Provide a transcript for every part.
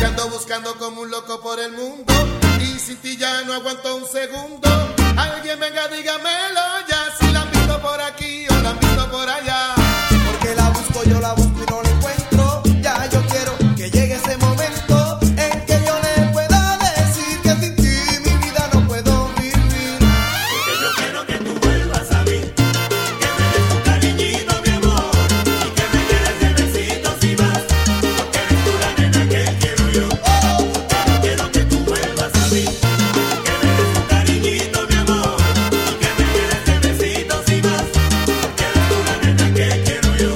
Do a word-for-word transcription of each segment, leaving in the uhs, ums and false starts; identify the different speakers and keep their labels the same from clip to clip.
Speaker 1: ando buscando como un loco por el mundo y sin ti ya no aguanto un segundo. Alguien venga, dígamelo ya, si la han visto por aquí o la han visto por allá.
Speaker 2: Porque la busco, yo la busco y no la encuentro. Ya yo quiero que llegue ese momento en que yo le pueda decir que sin ti mi vida no puedo vivir.
Speaker 3: Porque yo quiero que tú vuelvas a mí, que me des tu cariñito, mi amor, y que me quieras de besitos y más, porque eres tú la nena que quiero yo. Porque yo quiero que tú vuelvas a mí, que me des tu cariñito, mi amor, y que me quieras de besitos y más, porque eres tú la nena que quiero yo.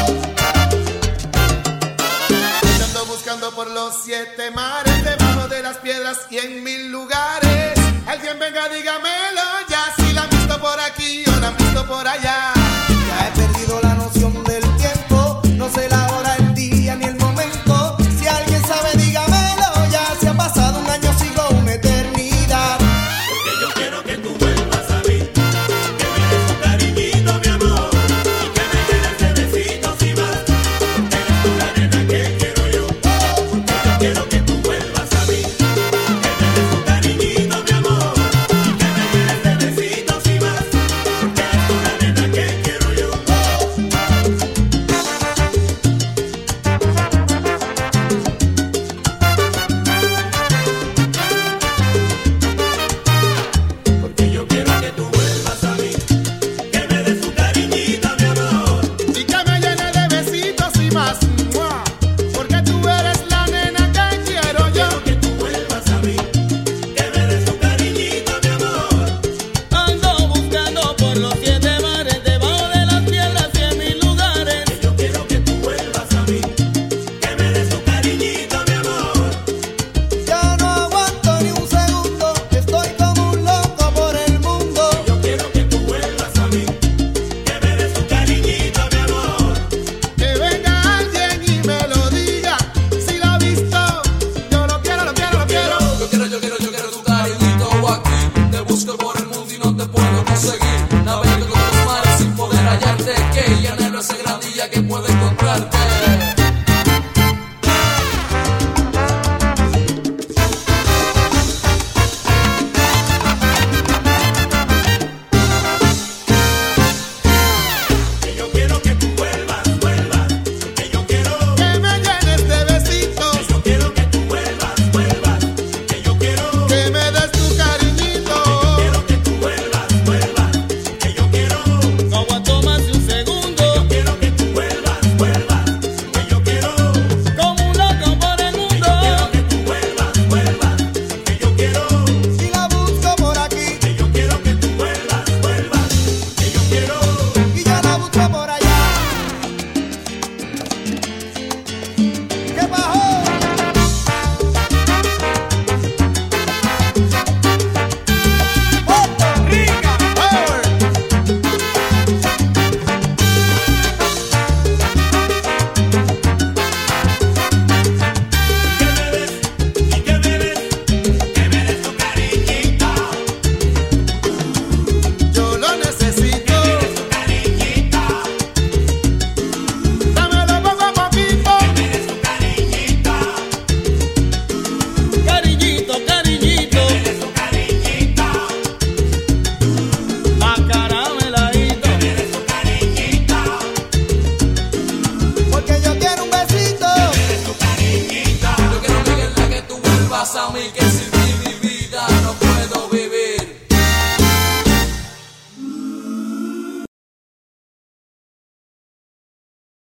Speaker 1: Yo ando buscando por los siete mares, debajo de las piedras y en mil lugares. Alguien venga, dígamelo ya, si la han visto por aquí o la han visto por allá.
Speaker 2: Ya he perdido la noción del tiempo, no sé la hora, el día ni el momento. Si alguien sabe, dígamelo ya, si ha pasado un año, siglo, una eternidad.
Speaker 3: Porque yo quiero que tú vuelvas a mí, que me des tu cariñito, mi amor, y que me quieras de besitos y más, porque eres tú la nena que quiero yo. Porque yo quiero que tú vuelvas a mí, que me des tu cariñito, mi amor, y que me quieras de besitos y más, porque eres tú la nena que quiero yo. Porque yo quiero que tú vuelvas a mí, que me des tu cariñito, mi amor,
Speaker 1: Y que me llene de besitos y más, ¡mua! Porque tú eres la nena que quiero yo.
Speaker 3: quiero que tú vuelvas a mí, que me des tu cariñito, mi amor.
Speaker 4: Ando buscando por los siete mares, debajo de las piedras y en mil lugares.
Speaker 3: Que yo quiero que tú vuelvas a mí, que me des tu cariñito, mi amor.
Speaker 2: Ya no aguanto ni un segundo, estoy como un loco por el mundo.
Speaker 3: Yo quiero que tú vuelvas a mí, que me des tu cariñito, mi amor.
Speaker 1: Que venga alguien y me lo diga, si la ha visto, yo lo quiero, lo quiero, lo quiero.
Speaker 5: Yo quiero, yo quiero, yo quiero tu cariñito aquí. Te busco por el mundo y no te puedo conseguir. Navego con los mares sin poder hallarte. Que ya anhelo ese gran día que puedo encontrarte.
Speaker 3: Que yo quiero que tú vuelvas, vuelvas. Que yo quiero,
Speaker 1: Que me llenes de besitos,
Speaker 3: que yo quiero que tú vuelvas, vuelvas. Que yo quiero,
Speaker 1: que me des tu cariñito.
Speaker 3: quiero que tú vuelvas, vuelvas. Que yo quiero,
Speaker 4: No aguanto más de un segundo,
Speaker 3: quiero que tú vuelvas, vuelvas. Que yo quiero,
Speaker 4: como un loco por el mundo.
Speaker 3: quiero que tú vuelvas, vuelvas. Que yo quiero,
Speaker 2: Si la busco por aquí
Speaker 3: que yo quiero que tú vuelvas, vuelvas. Que yo quiero,
Speaker 2: y ya la busco por allá. ¿Qué bajó? Puerto Rico.
Speaker 3: que me des, y que me des, que me des tu cariñito,
Speaker 1: Yo lo necesito,
Speaker 3: tu cariñito,
Speaker 1: dámelo poco a poquito.
Speaker 3: que me des tu cariñito,
Speaker 4: Cariñito, cariñito,
Speaker 3: que me des tu cariñito,
Speaker 4: acarameladito.
Speaker 3: que me des tu cariñito,
Speaker 2: Porque yo quiero un besito.
Speaker 3: tu cariñito.
Speaker 5: Yo quiero, Miguel, que tú vuelvas a mí. Que sin ti mi vida no puedo vivir.